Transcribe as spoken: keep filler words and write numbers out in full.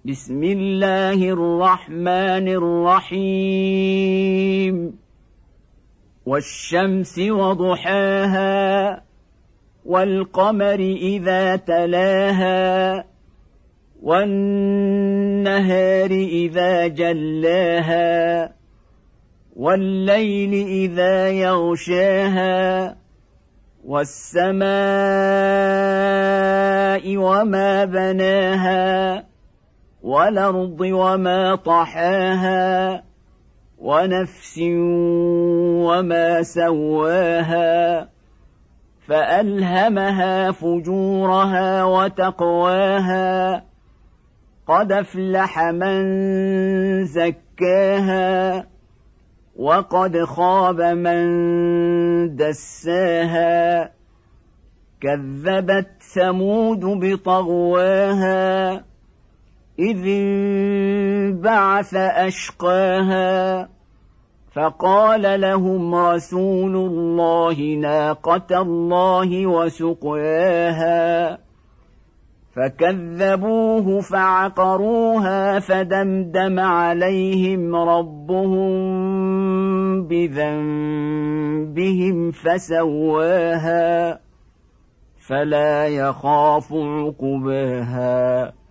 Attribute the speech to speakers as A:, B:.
A: بسم الله الرحمن الرحيم والشمس وضحاها والقمر إذا تلاها والنهار إذا جلاها والليل إذا يغشاها والسماء وما بناها والأرض وما طحاها ونفس وما سواها فألهمها فجورها وتقواها قد أفلح من زكاها وقد خاب من دساها كذبت ثمود بطغواها إذ انبعث أشقاها فقال لهم رسول الله ناقة الله وسقياها فكذبوه فعقروها فدمدم عليهم ربهم بذنبهم فسواها فلا يخاف عقباها.